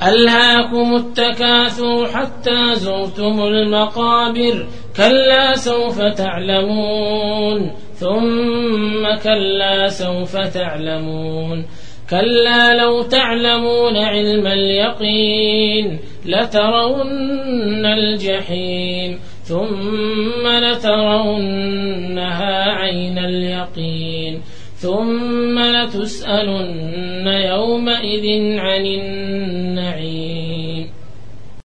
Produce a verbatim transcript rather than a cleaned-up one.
ألهاكم التكاثر حتى زرتم المقابر كلا سوف تعلمون ثم كلا سوف تعلمون كلا لو تعلمون علم اليقين لترون الجحيم ثم لترونها عين اليقين ثم لتسألن يومئذ عن النعيم.